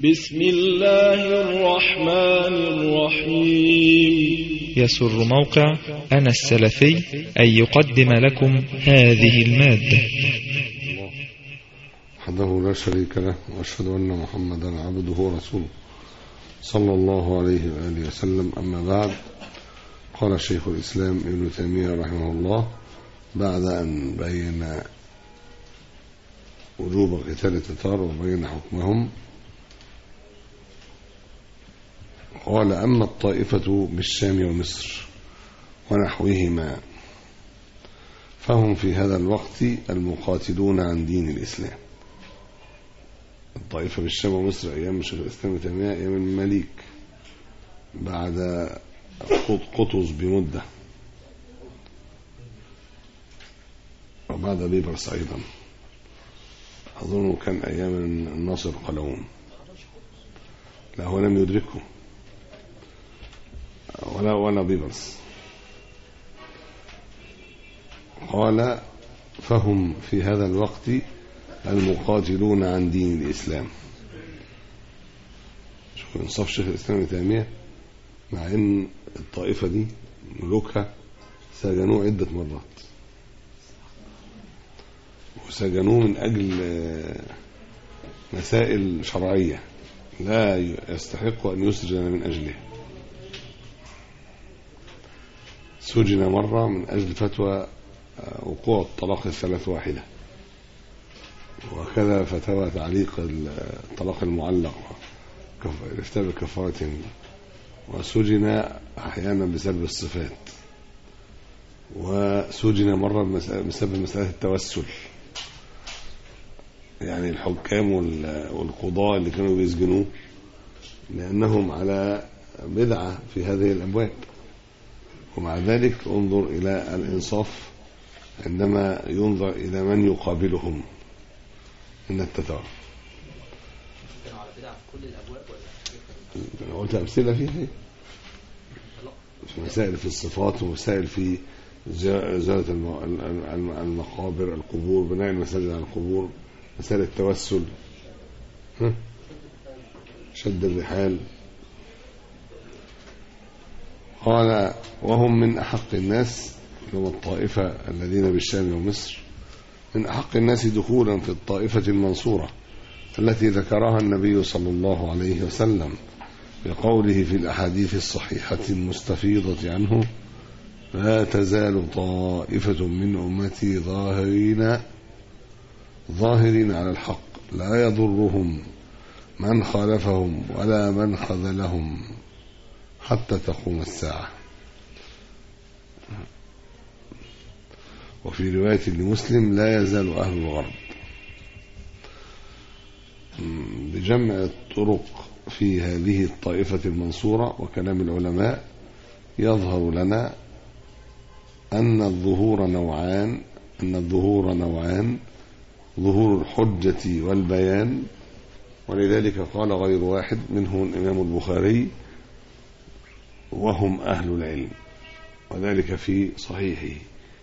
بسم الله الرحمن الرحيم. يسر موقع أنا السلفي أن يقدم لكم هذه المادة. وحده لا شريك له، وأشهد أن محمدا عبده ورسوله صلى الله عليه وآله وسلم. أما بعد، قال شيخ الإسلام ابن تيمية رحمه الله بعد أن بين وجوب قتال التتار وبين حكمهم، قال: أما الطائفة بالشام ومصر ونحوهما فهم في هذا الوقت المقاتلون عن دين الإسلام. الطائفة بالشام ومصر أيام شيخ الإسلام ابن تيمية، أيام المماليك بعد قطز بمدة، وبعد بيبرس أيضا، أظن كان أيام الناصر قلاوون. لا، هو لم يدركه ولا بيبرس. قال: فهم في هذا الوقت المقاتلون عن دين الإسلام. شوف انصاف شيخ الإسلام ابن تيمية، مع ان الطائفة دي ملوكها سجنوه عدة مرات، وسجنوه من أجل مسائل شرعية لا يستحق أن يسجن من أجلها. سجن مرة من أجل فتوى وقوع الطلاق الثلاث واحدة، وكذا فتوى تعليق الطلاق المعلق، الافتاء بكفارة، وسجن أحيانا بسبب الصفات، وسجن مرة بسبب مسألة التوسل، يعني الحكام والقضاء اللي كانوا بيسجنوه لأنهم على بدعة في هذه الأبواب. ومع ذلك انظر إلى الإنصاف عندما ينظر إلى من يقابلهم من التتار. كانوا على بدعة في كل الأبواب ولا؟ أنا قلت أمثلة فيها، في مسائل في الصفات، ومسائل في زيارة المقابر، القبور، بناء المساجد على القبور، مسائل التوسل، شد الرحال. قال: وهم من أحق الناس، هم الطائفة الذين بالشام ومصر، من أحق الناس دخولا في الطائفة المنصورة التي ذكرها النبي صلى الله عليه وسلم بقوله في الأحاديث الصحيحة المستفيضة عنه: لا تزال طائفة من أمتي ظاهرين على الحق، لا يضرهم من خالفهم ولا من خذلهم حتى تقوم الساعة. وفي رواية لمسلم: لا يزال أهل الغرب. بجمع الطرق في هذه الطائفة المنصورة وكلام العلماء يظهر لنا أن الظهور نوعان: ظهور الحجة والبيان، ولذلك قال غير واحد منهم الإمام البخاري: وهم أهل العلم، وذلك في صحيحه،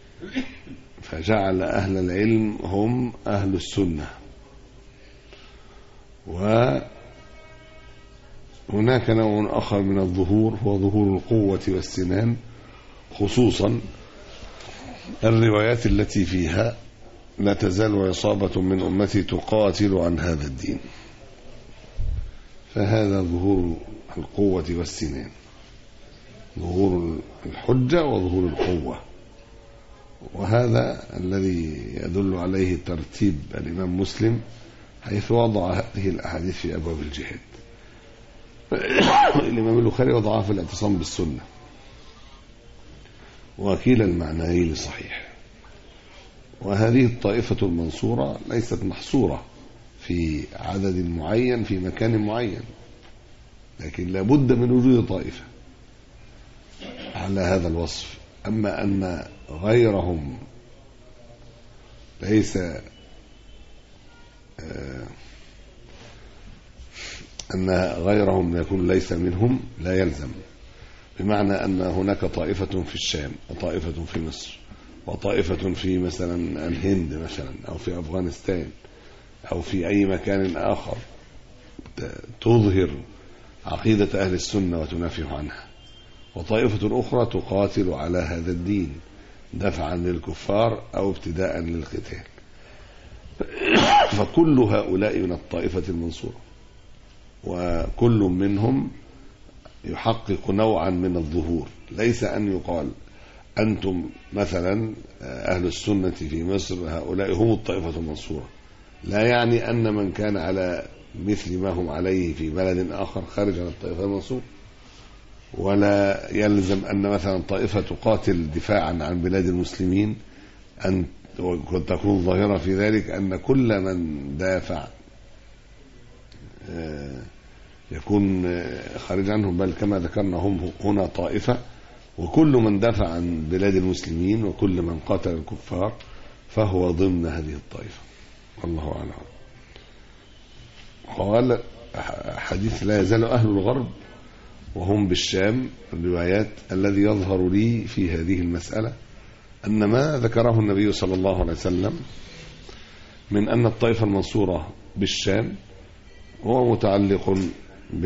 فجعل أهل العلم هم أهل السنة. وهناك نوع آخر من الظهور هو ظهور القوة والسنان، خصوصا الروايات التي فيها: لا تزال عصابة من أمتي تقاتل عن هذا الدين. فهذا ظهور القوة والسنان، ظهور الحجة وظهور القوة، وهذا الذي يدل عليه ترتيب الإمام مسلم حيث وضع هذه الأحاديث في أبواب الجهاد. الإمام البخاري وضعها في الاعتصام بالسنة، وكلا المعنيين صحيح. وهذه الطائفة المنصورة ليست محصورة في عدد معين في مكان معين، لكن لا بد من وجود طائفة على هذا الوصف. أما أن غيرهم ليس أن غيرهم يكون ليس منهم لا يلزم، بمعنى أن هناك طائفة في الشام، وطائفة في مصر، وطائفة في مثلا الهند مثلا، أو في أفغانستان، أو في أي مكان آخر، تظهر عقيدة أهل السنة وتنافح عنها، وطائفة أخرى تقاتل على هذا الدين دفعا للكفار أو ابتداء للقتال. فكل هؤلاء من الطائفة المنصورة، وكل منهم يحقق نوعا من الظهور. ليس أن يقال أنتم مثلا أهل السنة في مصر هؤلاء هم الطائفة المنصورة، لا يعني أن من كان على مثل ما هم عليه في بلد آخر خارج عن الطائفة المنصورة. ولا يلزم أن مثلا طائفة تقاتل دفاعا عن بلاد المسلمين أن تكون ظاهرة في ذلك أن كل من دافع يكون خارج عنهم، بل كما ذكرنا هم هنا طائفة، وكل من دافع عن بلاد المسلمين وكل من قاتل الكفار فهو ضمن هذه الطائفة. والله أعلم. قال حديث لا يزال أهل الغرب وهم بالشام الروايات الذي يظهر لي في هذه المسألة أن ما ذكره النبي صلى الله عليه وسلم من أن الطائفة المنصورة بالشام هو متعلق ب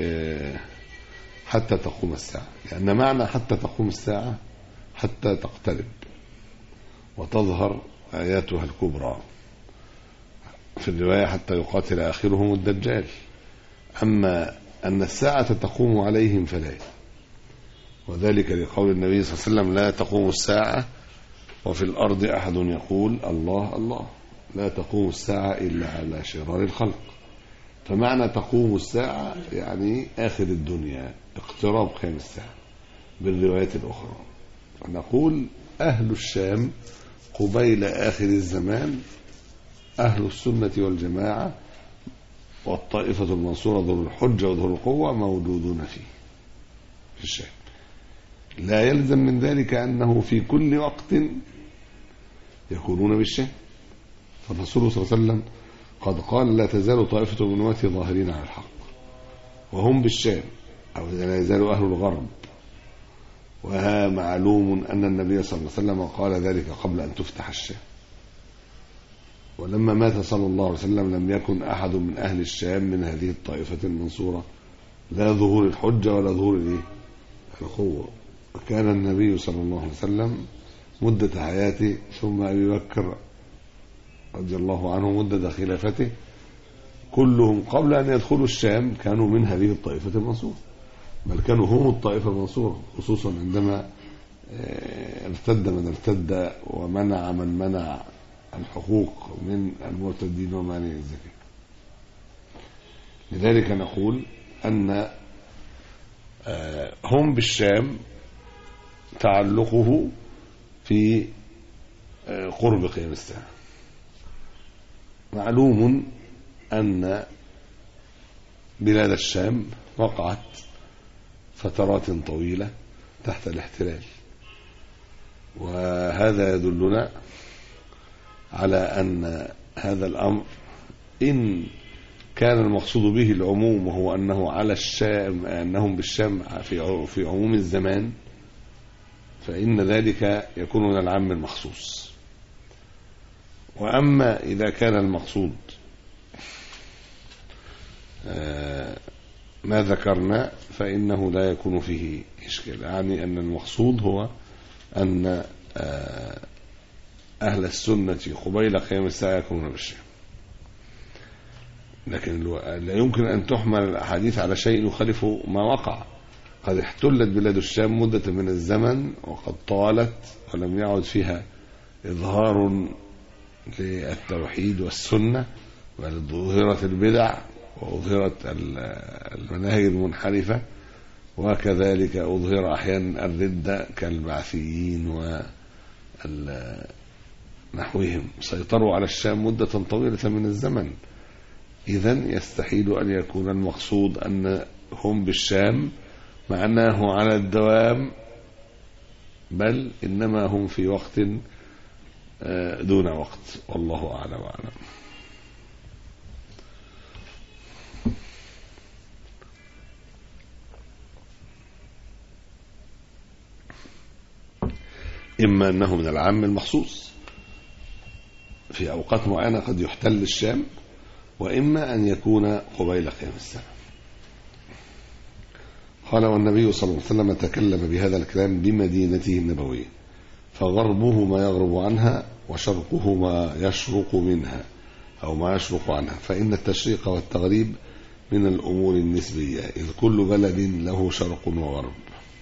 حتى تقوم الساعة، لأن معنى حتى تقوم الساعة حتى تقترب وتظهر آياتها الكبرى، في الرواية حتى يقاتل آخرهم الدجال. أما أن الساعة تقوم عليهم فلا، وذلك لقول النبي صلى الله عليه وسلم لا تقوم الساعة وفي الأرض أحد يقول الله الله، لا تقوم الساعة إلا على شرار الخلق. فمعنى تقوم الساعة يعني آخر الدنيا، اقتراب قيام الساعة بالروايات الأخرى. فنقول أهل الشام قبيل آخر الزمان أهل السنة والجماعة والطائفة المنصورة ذو الحجة وذو القوة موجودون فيه في الشام. لا يلزم من ذلك أنه في كل وقت يكونون بالشام، فالرسول صلى الله عليه وسلم قد قال لا تزال طائفة من أمتي ظاهرين على الحق وهم بالشام، أو لا يزال أهل الغرب. وها معلوم أن النبي صلى الله عليه وسلم قال ذلك قبل أن تفتح الشام، ولما مات صلى الله عليه وسلم لم يكن أحد من أهل الشام من هذه الطائفة المنصورة، لا ظهور الحجة ولا ظهور القوة. وكان النبي صلى الله عليه وسلم مدة حياته ثم أبي بكر رضي الله عنه مدة خلافته كلهم قبل أن يدخلوا الشام كانوا من هذه الطائفة المنصورة، بل كانوا هم الطائفة المنصورة، خصوصا عندما ارتد من ارتد ومنع من منع الحقوق من المرتدين ومانع الزكاة. لذلك نقول أن هم بالشام تعلقه في قرب قيام الساعة. معلوم أن بلاد الشام وقعت فترات طويلة تحت الاحتلال، وهذا يدلنا على أن هذا الأمر إن كان المقصود به العموم وهو أنه على الشام أنهم بالشام في عموم الزمان، فإن ذلك يكون من العام المخصوص. وأما إذا كان المقصود ما ذكرنا فإنه لا يكون فيه إشكال، يعني أن المقصود هو أن أهل السنة قبيل قيام الساعة يكونون بالشام. لكن لا يمكن أن تحمل الأحاديث على شيء يخالف ما وقع. قد احتلت بلاد الشام مدة من الزمن وقد طالت ولم يعد فيها إظهار للتوحيد والسنة، بل ظهرت البدع وأظهرت المناهج المنحرفة، وكذلك أظهر أحيانا الردة كالبعثيين ونحوهم، سيطروا على الشام مدة طويلة من الزمن. إذن يستحيل أن يكون المقصود أن هم بالشام معناه على الدوام، بل إنما هم في وقت دون وقت، والله أعلم وأعلم. إما أنه من العام المخصوص في أوقات معينة قد يحتل الشام وإما أن يكون قبيل قيام الساعة. قال: والنبي صلى الله عليه وسلم تكلم بهذا الكلام بمدينته النبوية، فغربه ما يغرب عنها وشرقه ما يشرق منها أو ما يشرق عنها، فإن التشريق والتغريب من الأمور النسبية، إذ كل بلد له شرق وغرب.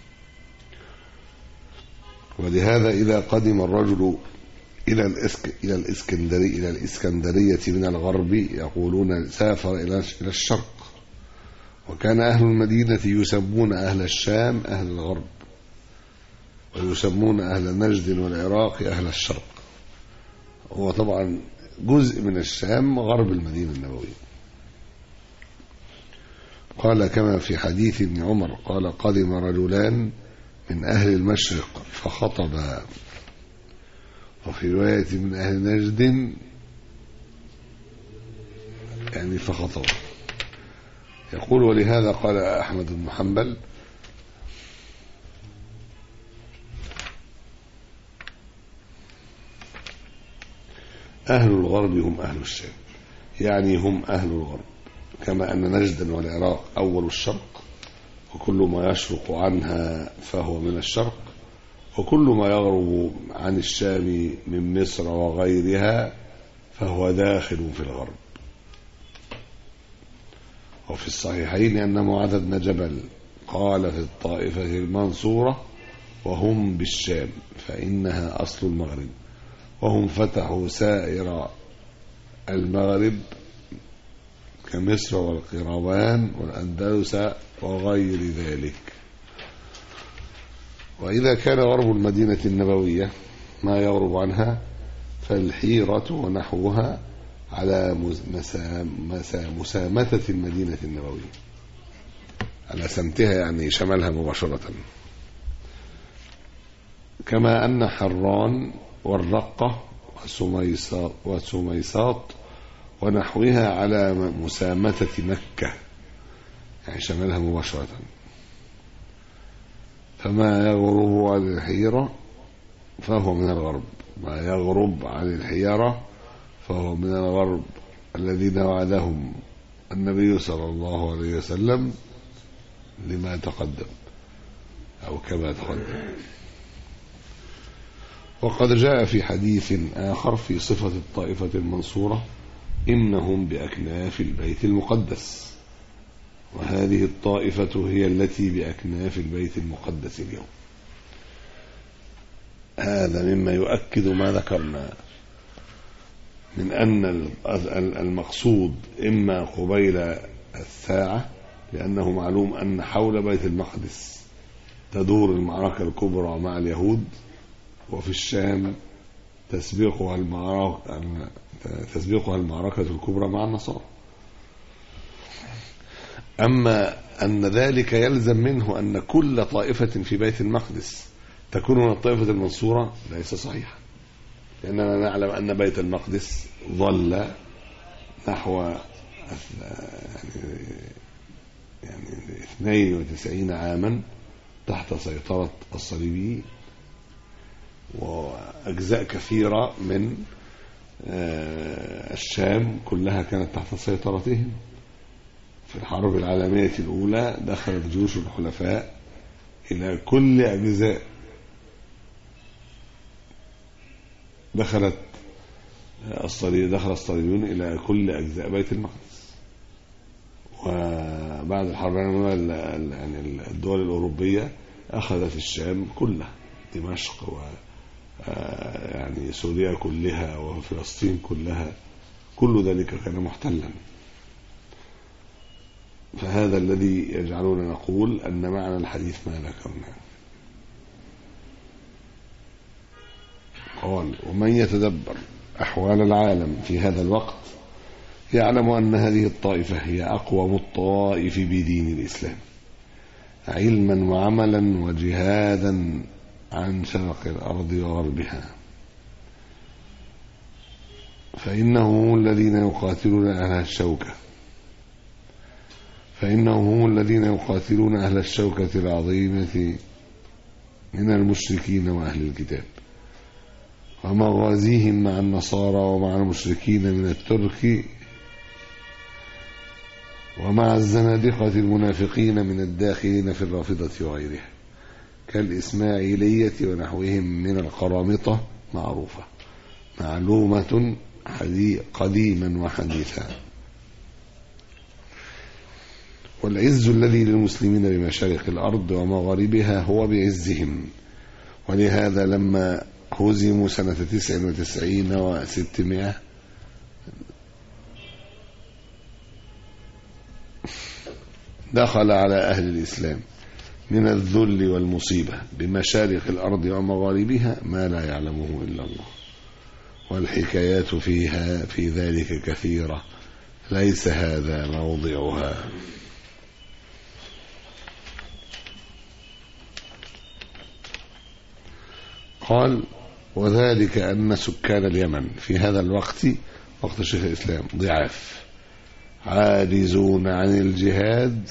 ولهذا إذا قدم الرجل إلى الإسكندرية من الغرب يقولون سافر إلى الشرق، وكان أهل المدينة يسمون أهل الشام أهل الغرب، ويسمون أهل نجد والعراق أهل الشرق. هو طبعا جزء من الشام غرب المدينة النبوية. قال كما في حديث ابن عمر قال: قدم رجلان من أهل المشرق فخطبا، وفي رواية من أهل نجد يعني فخطبا. يقول: ولهذا قال أحمد بن حنبل: أهل الغرب هم أهل الشام، يعني هم أهل الغرب، كما أن نجدا والعراق أول الشرق، وكل ما يشرق عنها فهو من الشرق، وكل ما يغرب عن الشام من مصر وغيرها فهو داخل في الغرب. وفي الصحيحين أن معاذ بن جبل قال في الطائفة المنصورة: وهم بالشام فإنها أصل المغرب، وهم فتحوا سائر المغرب كمصر والقيروان والأندلس وغير ذلك. وإذا كان غرب المدينة النبوية ما يغرب عنها فالحيرة ونحوها على مسامتة المدينة النبوية، على سمتها يعني شمالها مباشرة، كما أن حران والرقة وسميساط ونحوها على مسامتة مكة يعني شمالها مباشرة. فما يغرب عن الحيرة فهو من الغرب، ما يغرب عن الحيرة فهو من الغرب الذين وعدهم النبي صلى الله عليه وسلم لما تقدم أو كما تقدم. وقد جاء في حديث آخر في صفة الطائفة المنصورة: إنهم بأكناف البيت المقدس. وهذه الطائفة هي التي بأكناف البيت المقدس اليوم. هذا مما يؤكد ما ذكرنا من أن المقصود إما قبيل الساعة، لأنه معلوم أن حول بيت المقدس تدور المعركة الكبرى مع اليهود، وفي الشام تسبقها المعركة الكبرى مع النصارى. أما أن ذلك يلزم منه أن كل طائفة في بيت المقدس تكون من الطائفة المنصورة ليس صحيحا، لأننا نعلم أن بيت المقدس ظل نحو يعني 92 عاما تحت سيطرة الصليبيين، وأجزاء كثيرة من الشام كلها كانت تحت سيطرتهم. في الحرب العالمية الأولى دخلت جيوش الحلفاء إلى كل أجزاء، دخل الصليبيون إلى كل أجزاء بيت المقدس. وبعد الحرب العالمية يعني الدول الأوروبية أخذت الشام كلها، دمشق يعني سوريا كلها وفلسطين كلها، كل ذلك كان محتلا. فهذا الذي يجعلنا نقول أن معنى الحديث ما ذكرنا. قال: ومن يتدبر أحوال العالم في هذا الوقت يعلم أن هذه الطائفة هي أقوم الطوائف بدين الإسلام علما وعملا وجهادا عن شرق الأرض وغربها، فإنهم هم الذين يقاتلون أهل الشوكة العظيمة من المشركين وأهل الكتاب، ومغازيهم مع النصارى ومع المشركين من الترك ومع الزنادقة المنافقين من الداخلين في الرافضة وغيرها كالإسماعيلية ونحوهم من القرامطة معروفة معلومة قديما وحديثا. والعز الذي للمسلمين بمشارق الأرض ومغاربها هو بعزهم، ولهذا لما هزموا سنة 99 و600 دخل على أهل الإسلام من الذل والمصيبة بمشارق الأرض ومغاربها ما لا يعلمه إلا الله، والحكايات فيها في ذلك كثيرة ليس هذا موضعها. قال وذلك أن سكان اليمن في هذا الوقت وقت شيخ الإسلام ضعاف عاجزون عن الجهاد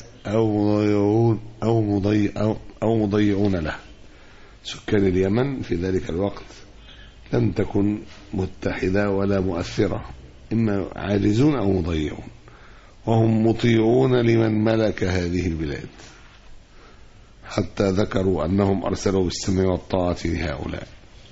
أو مضيعون له. سكان اليمن في ذلك الوقت لم تكن متحدة ولا مؤثرة، إما عاجزون أو مضيعون، وهم مطيعون لمن ملك هذه البلاد، حتى ذكروا أنهم أرسلوا بالسمع والطاعة لهؤلاء.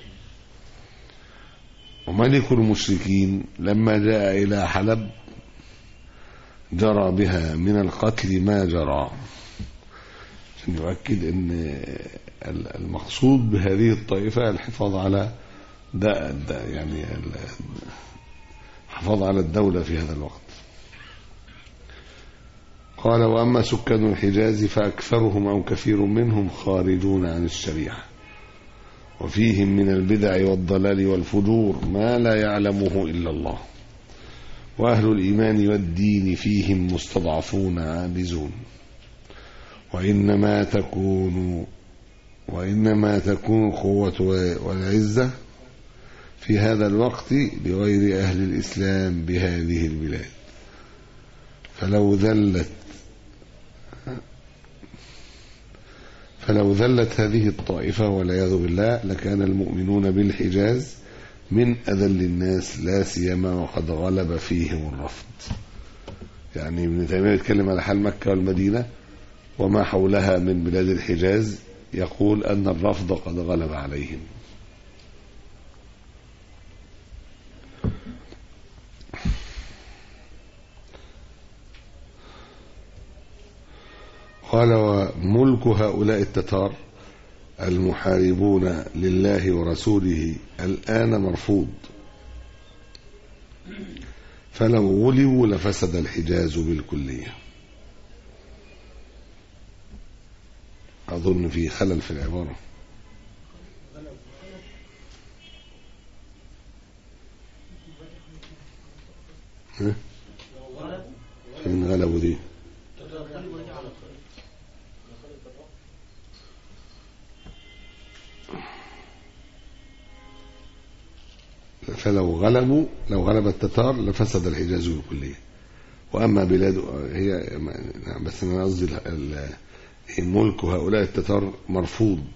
وملك المشركين لما جاء إلى حلب جرى بها من القتل ما جرى، عشان يؤكد أن المقصود بهذه الطائفة الحفاظ على يعني الحفاظ على الدولة في هذا الوقت. قال وأما سكان الحجاز فأكثرهم أو كثير منهم خارجون عن الشريعة، وفيهم من البدع والضلال والفجور ما لا يعلمه إلا الله، وأهل الإيمان والدين فيهم مستضعفون عاجزون، وإنما تكون القوة والعزة في هذا الوقت لغير أهل الإسلام بهذه البلاد. فلو ذلت هذه الطائفة والعياذ بالله لكان المؤمنون بالحجاز من أذل الناس، لا سيما وقد غلب فيهم الرفض. يعني ابن تيمية يتكلم على حال مكة والمدينة وما حولها من بلاد الحجاز، يقول أن الرفض قد غلب عليهم. قال وملك هؤلاء التتار المحاربون لله ورسوله الآن مرفوض، فلو غلبوا لفسد الحجاز بالكلية. أظن في خلل في العبارة. فين غلبوا دي؟ فلو غلب التتار لفسد الحجاز بالكلية. وأما بلاد هي بس أنا قصدي ملك هؤلاء التتار مرفوض.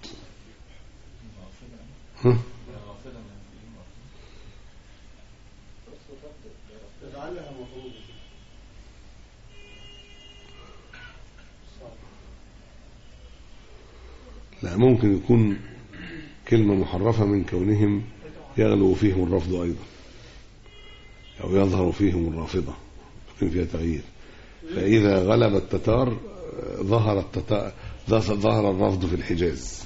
لا، ممكن يكون كلمة محرفة من كونهم يغلو فيهم الرفض أيضا، أو يظهر فيهم الرافضة، يكون فيها تغيير. فإذا غلب التتار ظهر الرفض في الحجاز.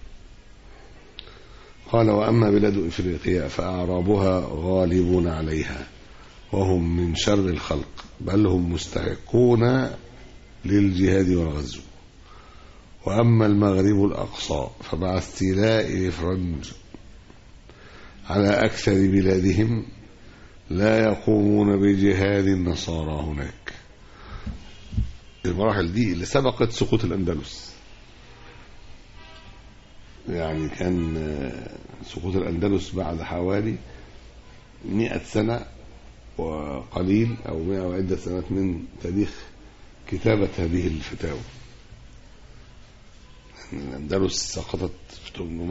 قال وأما بلاد إفريقيا فأعرابها غالبون عليها، وهم من شر الخلق، بل هم مستحقون للجهاد والغزو. وأما المغرب الأقصى فمع استيلاء الإفرنج على أكثر بلادهم لا يقومون بجهاد النصارى هناك. المراحل دي اللي سبقت سقوط الأندلس، يعني كان سقوط الأندلس بعد حوالي 100 سنة وقليل، أو 100 وعدة سنوات من تاريخ كتابة هذه الفتاوى. الأندلس سقطت في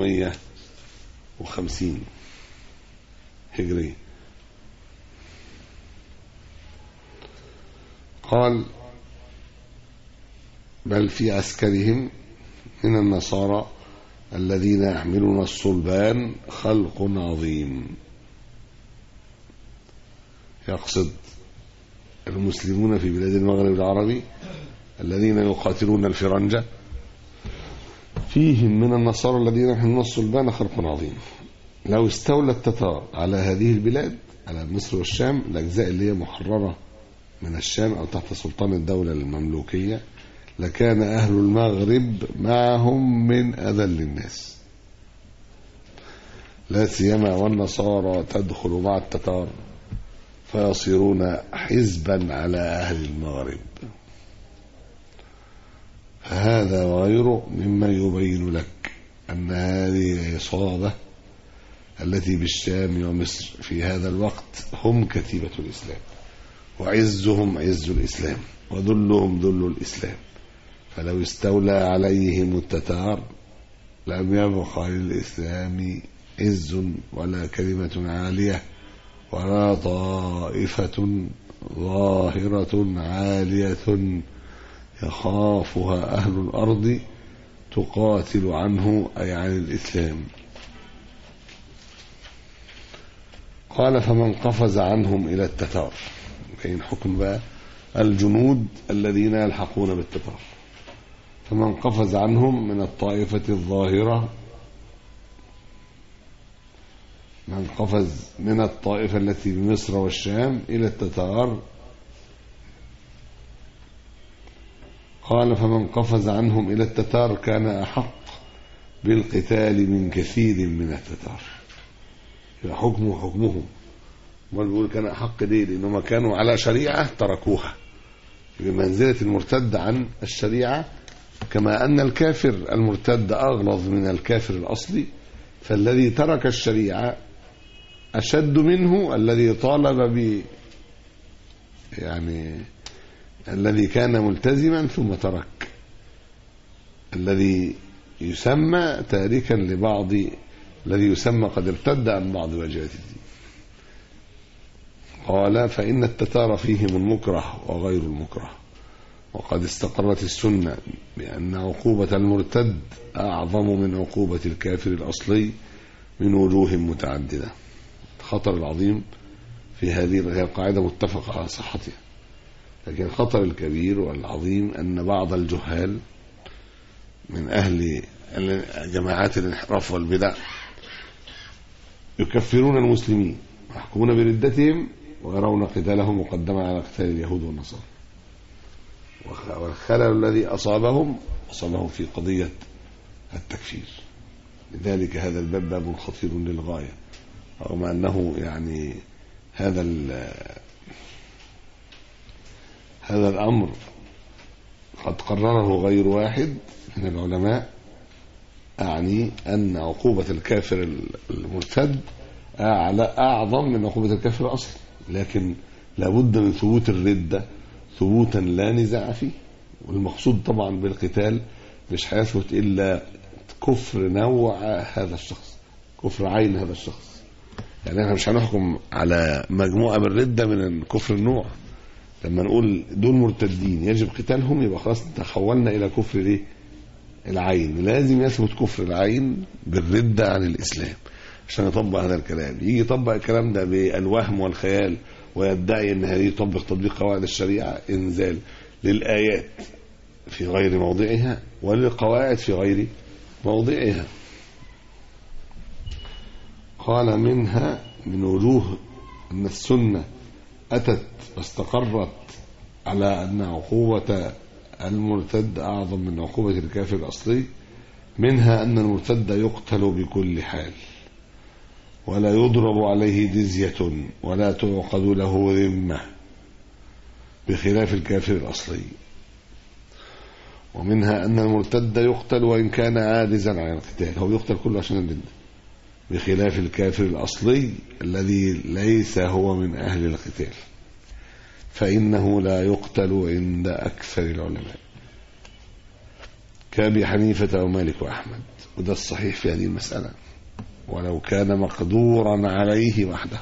850 هجري. قال بل في عسكرهم من النصارى الذين يحملون الصلبان خلق عظيم. يقصد المسلمون في بلاد المغرب العربي الذين يقاتلون الفرنجة، فيهم من النصارى الذين يحملون الصلبان خلق عظيم. لو استولى التتار على هذه البلاد، على مصر والشام، الأجزاء اللي هي محررة من الشام أو تحت سلطان الدولة المملوكية، لكان أهل المغرب معهم من أذل الناس، لا سيما والنصارى تدخل مع التتار فيصيرون حزبا على أهل المغرب. هذا وغيره مما يبين لك أن هذه العصابة التي بالشام ومصر في هذا الوقت هم كتيبة الإسلام، وعزهم عز الإسلام، وذلهم ذل الإسلام. فلو استولى عليهم التتار لم يبقى للإسلام عز ولا كلمة عالية ولا طائفة ظاهرة عالية يخافها أهل الأرض تقاتل عنه، أي عن الإسلام. قال فمن قفز عنهم إلى التتار، كاين حكم بقى الجنود الذين يلحقون بالتتار. فمن قفز عنهم من الطائفة الظاهرة، من قفز من الطائفة التي بمصر والشام إلى التتار، قال فمن قفز عنهم إلى التتار كان أحق بالقتال من كثير من التتار. حكمهم ما بيقول كان أحق ليه؟ لأنهم كانوا على شريعة تركوها بمنزلة المرتد عن الشريعة، كما أن الكافر المرتد أغلظ من الكافر الأصلي، فالذي ترك الشريعة أشد منه الذي طالب يعني الذي كان ملتزما ثم ترك، الذي يسمى تاركا لبعض، الذي يسمى قد ارتد عن بعض واجبات الدين. قال فإن التتار فيهم المكره وغير المكره، وقد استقرت السنة بأن عقوبة المرتد أعظم من عقوبة الكافر الأصلي من وجوه متعددة. الخطر العظيم في هذه القاعدة متفق على صحتها، لكن الخطر الكبير والعظيم أن بعض الجهال من أهل جماعات الانحراف والبدع يكفرون المسلمين ويحكمون بردتهم ويرون قتالهم مقدما على قتال اليهود والنصارى، والخلل الذي أصابهم في قضية التكفير. لذلك هذا الباب باب خطير للغاية، رغم أنه يعني هذا الأمر قد قرره غير واحد من العلماء، أعني أن عقوبة الكافر المرتد أعظم من عقوبة الكافر الأصلي، لكن لابد من ثبوت الردة ثبوتا لا نزاع فيه. والمقصود طبعا بالقتال مش هيثبت إلا كفر نوع هذا الشخص، كفر عين هذا الشخص. يعني احنا مش هنحكم على مجموعة بالردة من كفر النوع. لما نقول دول مرتدين يجب قتالهم، يبقى خلاص تحولنا إلى كفر الايه؟ العين. لازم يثبت كفر العين بالردة عن الإسلام عشان يطبق هذا الكلام. يجي يطبق الكلام ده بالوهم والخيال ويدعي ان هذه يطبق تطبيق قواعد الشريعة، انزال للآيات في غير موضعها وللقواعد في غير موضعها. قال منها من وجوه أن السنة أتت واستقرت على أن عقوبة المرتد أعظم من عقوبة الكافر الأصلي، منها أن المرتد يقتل بكل حال ولا يضرب عليه جزية ولا تعقد له ذمة بخلاف الكافر الأصلي. ومنها أن المرتد يقتل وإن كان عاجزا عن القتال، هو يقتل كله عشان الردة، بخلاف الكافر الأصلي الذي ليس هو من أهل القتال، فإنه لا يقتل عند أكثر العلماء كأبي حنيفة ومالك وأحمد. وده الصحيح في هذه المسألة، ولو كان مقدورا عليه وحده.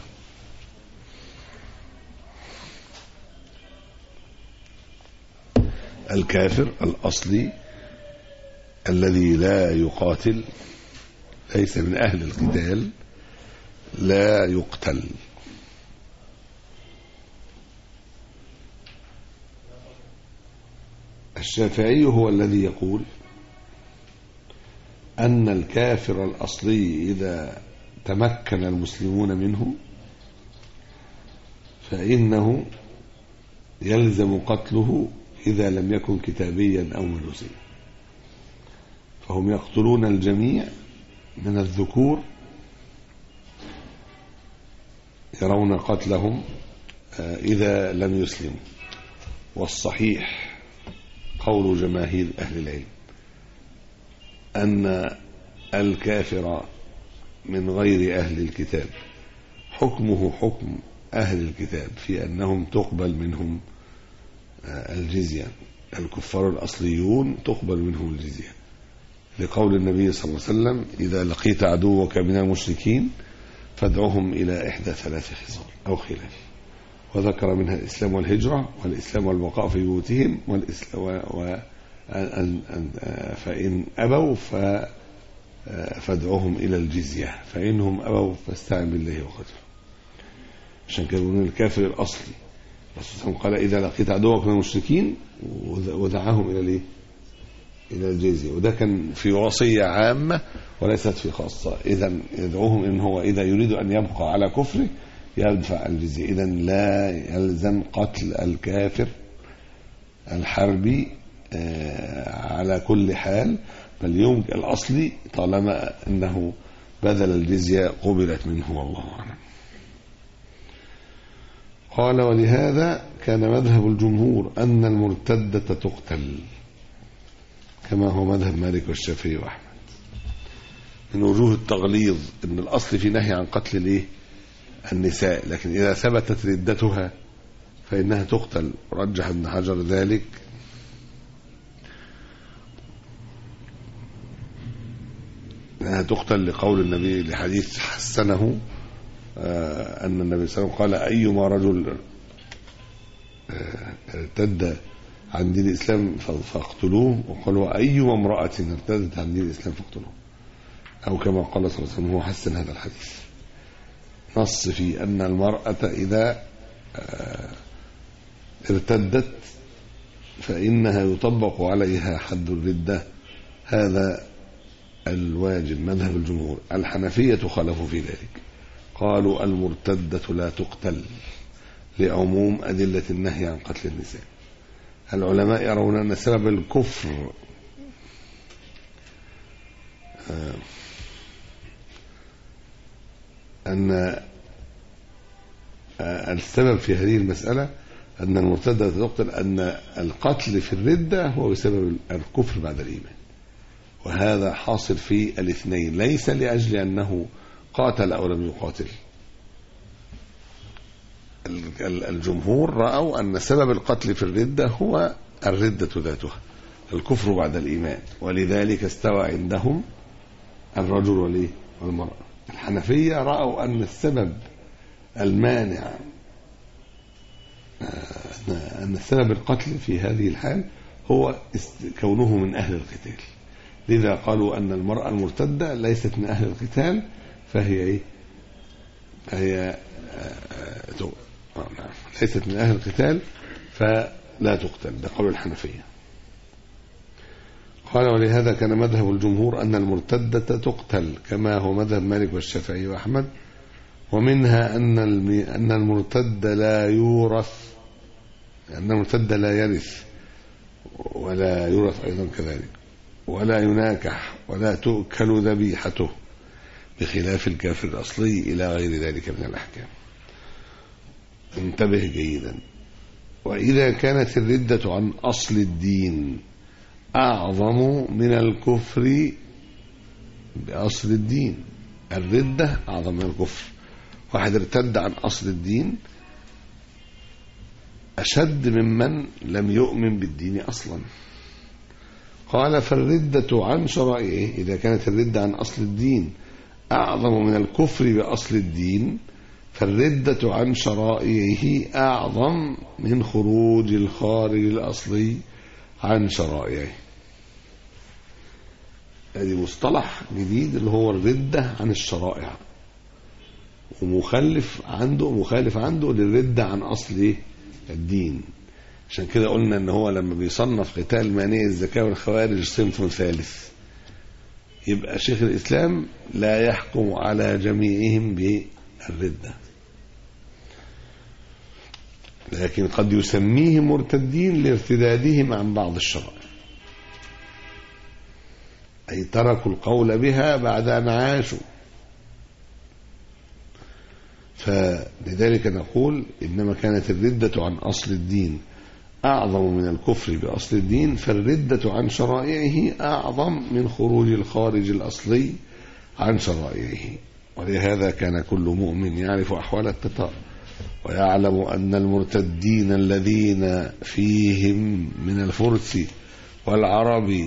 الكافر الأصلي الذي لا يقاتل، ليس من أهل القتال، لا يقتل. الشافعي هو الذي يقول أن الكافر الأصلي إذا تمكن المسلمون منه فإنه يلزم قتله إذا لم يكن كتابيا أو مجوسيا، فهم يقتلون الجميع من الذكور، يرون قتلهم إذا لم يسلموا. والصحيح قول جماهير أهل العلم أن الكافر من غير أهل الكتاب حكمه حكم أهل الكتاب في أنهم تقبل منهم الجزية. الكفار الأصليون تقبل منهم الجزية، لقول النبي صلى الله عليه وسلم: إذا لقيت عدوك من المشركين فادعوهم إلى إحدى ثلاث خصال أو خلاف، وذكر منها الإسلام والهجرة، والإسلام والبقاء في بيوتهم، فإن أبوا فادعوهم إلى الجزية، فإنهم أبوا فاستعن بالله وقتله. عشان كده من الكافر الأصلي الرسول صلى الله عليه وسلم قال: إذا لقيت عدوك من المشركين، ودعاهم إلى الجزية. وده كان في وصية عامة وليست في خاصة. إذا يدعوهم إن هو إذا يريد أن يبقى على كفره يدفع الجزية. إذا لا يلزم قتل الكافر الحربي على كل حال، بل يمكن الأصلي طالما أنه بذل الجزية قبلت منه، والله أعلم. قال: ولهذا كان مذهب الجمهور أن المرتدة تقتل، كما هو مذهب مالك والشافعي وأحمد. من وجوه التغليظ أن الأصل في نهي عن قتل النساء، لكن إذا ثبتت ردتها فإنها تقتل. رجح ابن حجر ذلك أنها تقتل لقول النبي، لحديث حسنه أن النبي صلى الله عليه وسلم قال: أيما رجل ارتد عن دين الإسلام فاقتلوه، وقال: وأيما امرأة ارتدت عن دين الإسلام فاقتلوه، أو كما قال صلى الله عليه وسلم. هو حسن هذا الحديث، نص في أن المرأة إذا ارتدت فإنها يطبق عليها حد الردة. هذا الواجب مذهب الجمهور. الحنفية خالفوا في ذلك، قالوا: المرتدة لا تقتل لعموم أدلة النهي عن قتل النساء. العلماء يرون أن سبب الكفر أن السبب في هذه المسألة أن المرتدة تقتل، أن القتل في الردة هو بسبب الكفر بعد الإيمان، وهذا حاصل في الاثنين، ليس لأجل أنه قاتل أو لم يقاتل. الجمهور رأوا أن سبب القتل في الردة هو الردة ذاتها، الكفر بعد الإيمان، ولذلك استوى عندهم الرجل والمرأة. الحنفية رأوا أن السبب المانع، أن السبب القتل في هذه الحال هو كونه من أهل القتال، لذا قالوا أن المرأة المرتدة ليست من أهل القتال، فهي ليست من أهل القتال فلا تقتل. ده قول الحنفية. قال: ولهذا كان مذهب الجمهور أن المرتدة تقتل، كما هو مذهب مالك والشافعي وأحمد. ومنها أن المرتد لا يورث، أن المرتد لا يرث ولا يورث أيضا كذلك، ولا يناكح ولا تؤكل ذبيحته، بخلاف الكافر الأصلي إلى غير ذلك من الأحكام. انتبه جيدا. وإذا كانت الردة عن أصل الدين أعظم من الكفر بأصل الدين، الردة أعظم من الكفر. واحد ارتد عن أصل الدين أشد ممن لم يؤمن بالدين أصلا. قال: فالردة عن شرائعه، إذا كانت الردة عن أصل الدين أعظم من الكفر بأصل الدين، فالردة عن شرائعه أعظم من خروج الخارج الأصلي عن شرائعه. هذه مصطلح جديد اللي هو الردة عن الشرائع، ومخالف عنده للردة عن أصل الدين. عشان كده قلنا ان هو لما بيصنف قتال مانعي الزكاة والخوارج صنف ثالث، يبقى شيخ الإسلام لا يحكم على جميعهم بالردة، لكن قد يسميهم مرتدين لارتدادهم عن بعض الشرائع، أي تركوا القول بها بعد أن عاشوا. فلذلك نقول إنما كانت الردة عن أصل الدين أعظم من الكفر بأصل الدين، فالردة عن شرائعه أعظم من خروج الخارج الأصلي عن شرائعه. ولهذا كان كل مؤمن يعرف أحوال التتار ويعلم أن المرتدين الذين فيهم من الفرس والعرب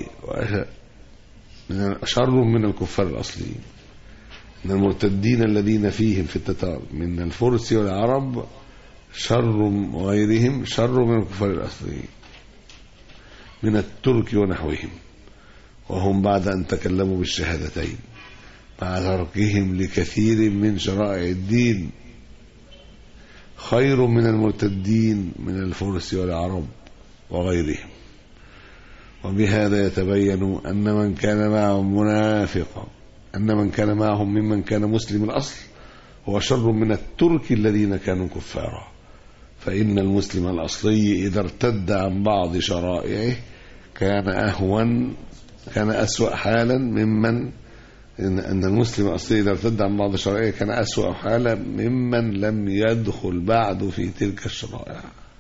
شر من الكفار الأصليين. أن المرتدين الذين فيهم في التتار من الفرس والعرب شر، وغيرهم شر من الكفار الأصليين من الترك ونحوهم، وهم بعد أن تكلموا بالشهادتين مع تركهم لكثير من شرائع الدين خير من المرتدين من الفرس والعرب وغيرهم. وبهذا يتبين أن من كان معهم منافقا، أن من كان معهم ممن كان مسلم الأصل هو شر من الترك الذين كانوا كفارا. فإن المسلم الأصلي إذا ارتد عن بعض شرائعه كان أسوأ حالا ممن أن المسلم الأصلي إذا ارتد عن بعض شرائعه كان أسوأ حالا ممن لم يدخل بعد في تلك الشرائع،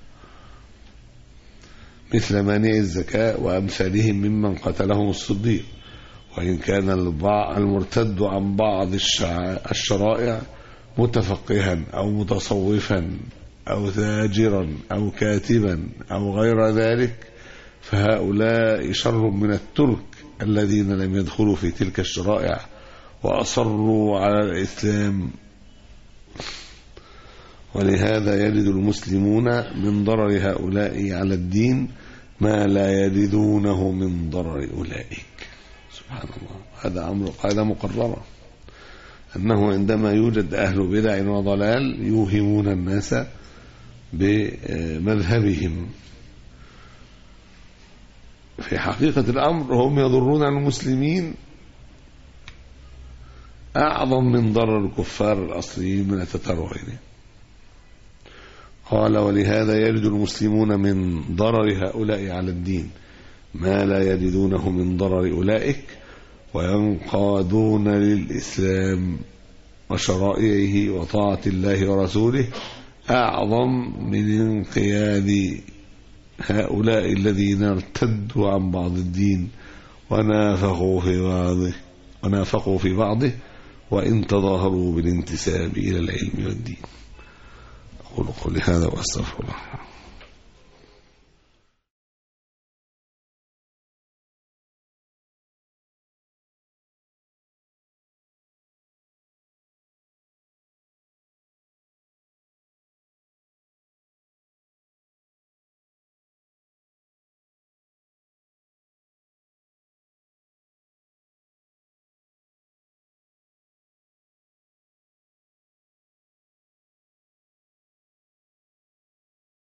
مثل مانع الزكاة وأمثالهم ممن قتلهم الصديق. وإن كان المرتد عن بعض الشرائع متفقها أو متصوفا أو تاجرا أو كاتبا أو غير ذلك، فهؤلاء شر من الترك الذين لم يدخلوا في تلك الشرائع وأصروا على الإسلام. ولهذا يجد المسلمون من ضرر هؤلاء على الدين ما لا يجدونه من ضرر أولئك. سبحان الله، هذا أمر قاعدة مقررة، أنه عندما يوجد أهل بدع وضلال يوهمون الناس بمذهبهم، في حقيقة الأمر هم يضرون المسلمين أعظم من ضرر الكفار الأصليين من التتار وغيرهم. قال: ولهذا يجد المسلمون من ضرر هؤلاء على الدين ما لا يجدونه من ضرر أولئك، وينقادون للإسلام وشرائعه وطاعة الله ورسوله أعظم من انقياد هؤلاء الذين ارتدوا عن بعض الدين ونافقوا في بعضه وإن تظاهروا بالانتساب إلى العلم والدين. أقول قولي هذا وأستغفر الله.